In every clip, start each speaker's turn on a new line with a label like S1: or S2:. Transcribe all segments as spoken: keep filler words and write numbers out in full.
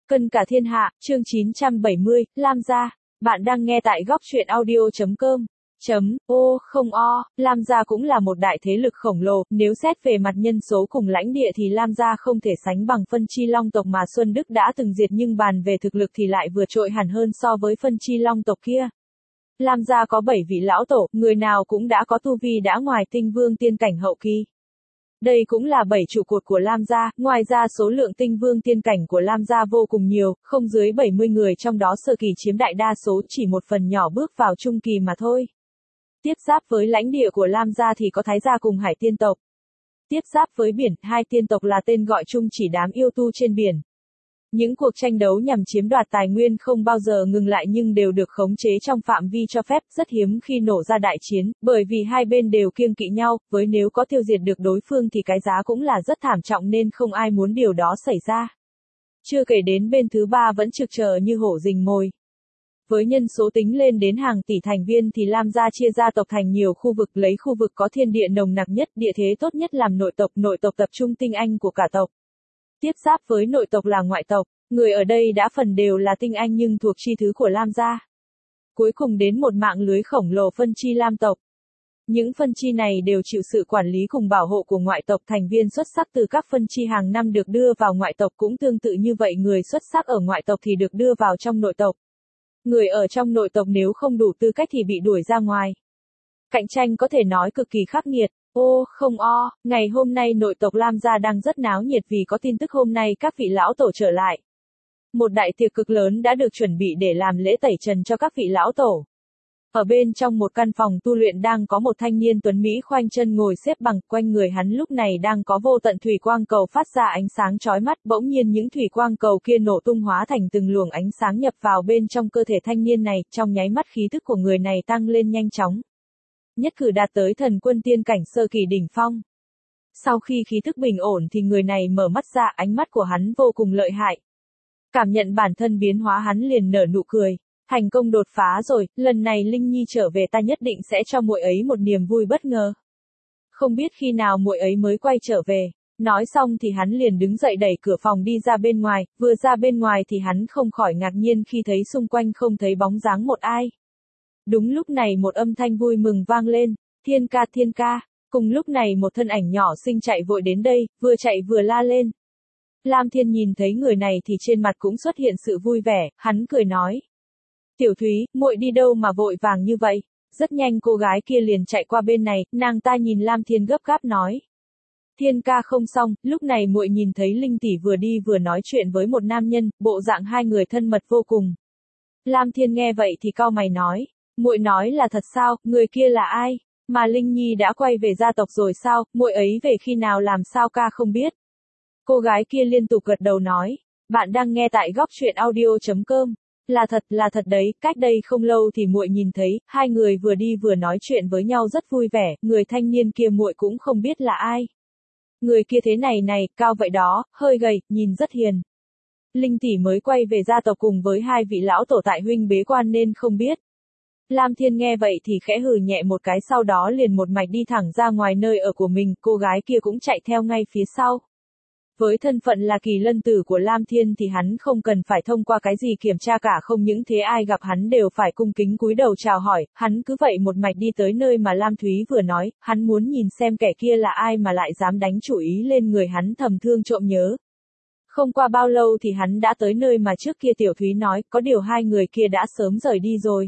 S1: Cân cả thiên hạ, chương chín trăm bảy mươi, Lam gia. Bạn đang nghe tại góc truyện audio.com. Chấm, ô, không o, Lam gia cũng là một đại thế lực khổng lồ, nếu xét về mặt nhân số cùng lãnh địa thì Lam gia không thể sánh bằng Phân Chi Long tộc mà Xuân Đức đã từng diệt, nhưng bàn về thực lực thì lại vừa trội hẳn hơn so với Phân Chi Long tộc kia. Lam gia có bảy vị lão tổ, người nào cũng đã có tu vi đã ngoài tinh vương tiên cảnh hậu kỳ. Đây cũng là bảy trụ cột của Lam gia, ngoài ra số lượng tinh vương tiên cảnh của Lam gia vô cùng nhiều, không dưới bảy mươi người, trong đó sơ kỳ chiếm đại đa số, chỉ một phần nhỏ bước vào trung kỳ mà thôi. Tiếp giáp với lãnh địa của Lam gia thì có Thái gia cùng Hải Tiên tộc. Tiếp giáp với biển, hai tiên tộc là tên gọi chung chỉ đám yêu tu trên biển. Những cuộc tranh đấu nhằm chiếm đoạt tài nguyên không bao giờ ngừng lại nhưng đều được khống chế trong phạm vi cho phép, rất hiếm khi nổ ra đại chiến, bởi vì hai bên đều kiêng kỵ nhau, với nếu có tiêu diệt được đối phương thì cái giá cũng là rất thảm trọng nên không ai muốn điều đó xảy ra. Chưa kể đến bên thứ ba vẫn trực chờ như hổ rình mồi. Với nhân số tính lên đến hàng tỷ thành viên thì Lam gia chia gia tộc thành nhiều khu vực, lấy khu vực có thiên địa nồng nặc nhất, địa thế tốt nhất làm nội tộc, nội tộc tập trung tinh anh của cả tộc. Tiếp giáp với nội tộc là ngoại tộc, người ở đây đã phần đều là tinh anh nhưng thuộc chi thứ của Lam gia. Cuối cùng đến một mạng lưới khổng lồ phân chi Lam tộc. Những phân chi này đều chịu sự quản lý cùng bảo hộ của ngoại tộc, thành viên xuất sắc từ các phân chi hàng năm được đưa vào ngoại tộc, cũng tương tự như vậy, người xuất sắc ở ngoại tộc thì được đưa vào trong nội tộc. Người ở trong nội tộc nếu không đủ tư cách thì bị đuổi ra ngoài. Cạnh tranh có thể nói cực kỳ khắc nghiệt. Ô, không o, ngày hôm nay nội tộc Lam gia đang rất náo nhiệt vì có tin tức hôm nay các vị lão tổ trở lại. Một đại tiệc cực lớn đã được chuẩn bị để làm lễ tẩy trần cho các vị lão tổ. Ở bên trong một căn phòng tu luyện đang có một thanh niên tuấn Mỹ khoanh chân ngồi xếp bằng, quanh người hắn lúc này đang có vô tận thủy quang cầu phát ra ánh sáng chói mắt, bỗng nhiên những thủy quang cầu kia nổ tung hóa thành từng luồng ánh sáng nhập vào bên trong cơ thể thanh niên này, trong nháy mắt khí tức của người này tăng lên nhanh chóng. Nhất cử đạt tới thần quân tiên cảnh sơ kỳ đỉnh phong. Sau khi khí tức bình ổn thì người này mở mắt ra, ánh mắt của hắn vô cùng lợi hại. Cảm nhận bản thân biến hóa hắn liền nở nụ cười. Thành công đột phá rồi, lần này Linh Nhi trở về ta nhất định sẽ cho muội ấy một niềm vui bất ngờ. Không biết khi nào muội ấy mới quay trở về. Nói xong thì hắn liền đứng dậy đẩy cửa phòng đi ra bên ngoài, vừa ra bên ngoài thì hắn không khỏi ngạc nhiên khi thấy xung quanh không thấy bóng dáng một ai. Đúng lúc này một âm thanh vui mừng vang lên, thiên ca thiên ca, cùng lúc này một thân ảnh nhỏ xinh chạy vội đến đây, vừa chạy vừa la lên. Lam Thiên nhìn thấy người này thì trên mặt cũng xuất hiện sự vui vẻ, hắn cười nói. Tiểu Thúy, muội đi đâu mà vội vàng như vậy? Rất nhanh cô gái kia liền chạy qua bên này, nàng ta nhìn Lam Thiên gấp gáp nói. Thiên ca không xong, lúc này muội nhìn thấy Linh tỷ vừa đi vừa nói chuyện với một nam nhân, bộ dạng hai người thân mật vô cùng. Lam Thiên nghe vậy thì cau mày nói. Muội nói là thật sao, người kia là ai? Mà Linh Nhi đã quay về gia tộc rồi sao, muội ấy về khi nào làm sao ca không biết? Cô gái kia liên tục gật đầu nói. Bạn đang nghe tại góc truyện audio.com. Là thật, là thật đấy, cách đây không lâu thì muội nhìn thấy, hai người vừa đi vừa nói chuyện với nhau rất vui vẻ, người thanh niên kia muội cũng không biết là ai. Người kia thế này này, cao vậy đó, hơi gầy, nhìn rất hiền. Linh tỷ mới quay về gia tộc cùng với hai vị lão tổ tại huynh bế quan nên không biết. Lam Thiên nghe vậy thì khẽ hừ nhẹ một cái, sau đó liền một mạch đi thẳng ra ngoài nơi ở của mình, cô gái kia cũng chạy theo ngay phía sau. Với thân phận là kỳ lân tử của Lam Thiên thì hắn không cần phải thông qua cái gì kiểm tra cả, không những thế ai gặp hắn đều phải cung kính cúi đầu chào hỏi, hắn cứ vậy một mạch đi tới nơi mà Lam Thúy vừa nói, hắn muốn nhìn xem kẻ kia là ai mà lại dám đánh chủ ý lên người hắn, thầm thương trộm nhớ. Không qua bao lâu thì hắn đã tới nơi mà trước kia Tiểu Thúy nói, có điều hai người kia đã sớm rời đi rồi.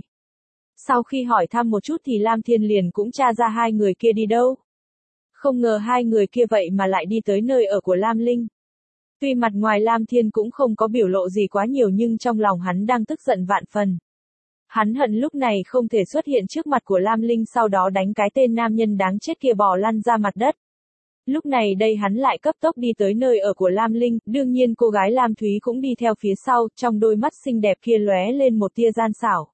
S1: Sau khi hỏi thăm một chút thì Lam Thiên liền cũng tra ra hai người kia đi đâu. Không ngờ hai người kia vậy mà lại đi tới nơi ở của Lam Linh. Tuy mặt ngoài Lam Thiên cũng không có biểu lộ gì quá nhiều nhưng trong lòng hắn đang tức giận vạn phần. Hắn hận lúc này không thể xuất hiện trước mặt của Lam Linh sau đó đánh cái tên nam nhân đáng chết kia bò lăn ra mặt đất. Lúc này đây hắn lại cấp tốc đi tới nơi ở của Lam Linh, đương nhiên cô gái Lam Thúy cũng đi theo phía sau, trong đôi mắt xinh đẹp kia lóe lên một tia gian xảo.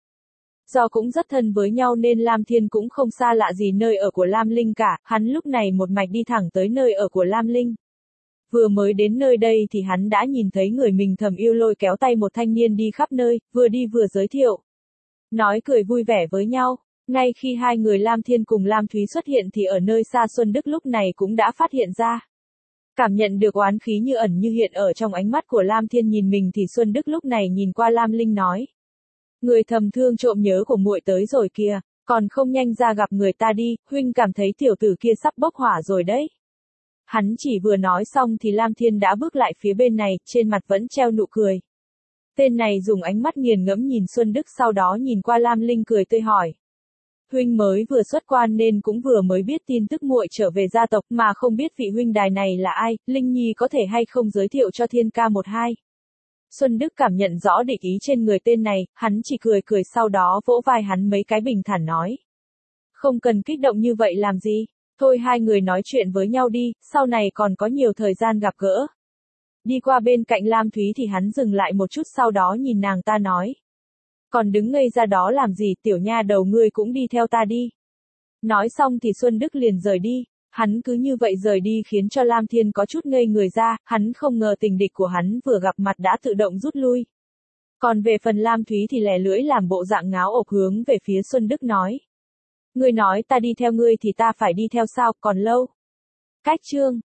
S1: Do cũng rất thân với nhau nên Lam Thiên cũng không xa lạ gì nơi ở của Lam Linh cả, hắn lúc này một mạch đi thẳng tới nơi ở của Lam Linh. Vừa mới đến nơi đây thì hắn đã nhìn thấy người mình thầm yêu lôi kéo tay một thanh niên đi khắp nơi, vừa đi vừa giới thiệu. Nói cười vui vẻ với nhau, ngay khi hai người Lam Thiên cùng Lam Thúy xuất hiện thì ở nơi xa Xuân Đức lúc này cũng đã phát hiện ra. Cảm nhận được oán khí như ẩn như hiện ở trong ánh mắt của Lam Thiên nhìn mình thì Xuân Đức lúc này nhìn qua Lam Linh nói. Người thầm thương trộm nhớ của muội tới rồi kìa, còn không nhanh ra gặp người ta đi, huynh cảm thấy tiểu tử kia sắp bốc hỏa rồi đấy. Hắn chỉ vừa nói xong thì Lam Thiên đã bước lại phía bên này, trên mặt vẫn treo nụ cười. Tên này dùng ánh mắt nghiền ngẫm nhìn Xuân Đức sau đó nhìn qua Lam Linh cười tươi hỏi. Huynh mới vừa xuất quan nên cũng vừa mới biết tin tức muội trở về gia tộc mà không biết vị huynh đài này là ai, Linh Nhi có thể hay không giới thiệu cho thiên ca một hai. Xuân Đức cảm nhận rõ địch ý trên người tên này, hắn chỉ cười cười sau đó vỗ vai hắn mấy cái bình thản nói. Không cần kích động như vậy làm gì, thôi hai người nói chuyện với nhau đi, sau này còn có nhiều thời gian gặp gỡ. Đi qua bên cạnh Lam Thúy thì hắn dừng lại một chút sau đó nhìn nàng ta nói. Còn đứng ngây ra đó làm gì, tiểu nha đầu ngươi cũng đi theo ta đi. Nói xong thì Xuân Đức liền rời đi, hắn cứ như vậy rời đi khiến cho Lam Thiên có chút ngây người ra, hắn không ngờ tình địch của hắn vừa gặp mặt đã tự động rút lui. Còn về phần Lam Thúy thì lè lưỡi làm bộ dạng ngáo ộc hướng về phía Xuân Đức nói. Ngươi nói ta đi theo ngươi thì ta phải đi theo sao, còn lâu. Cách chương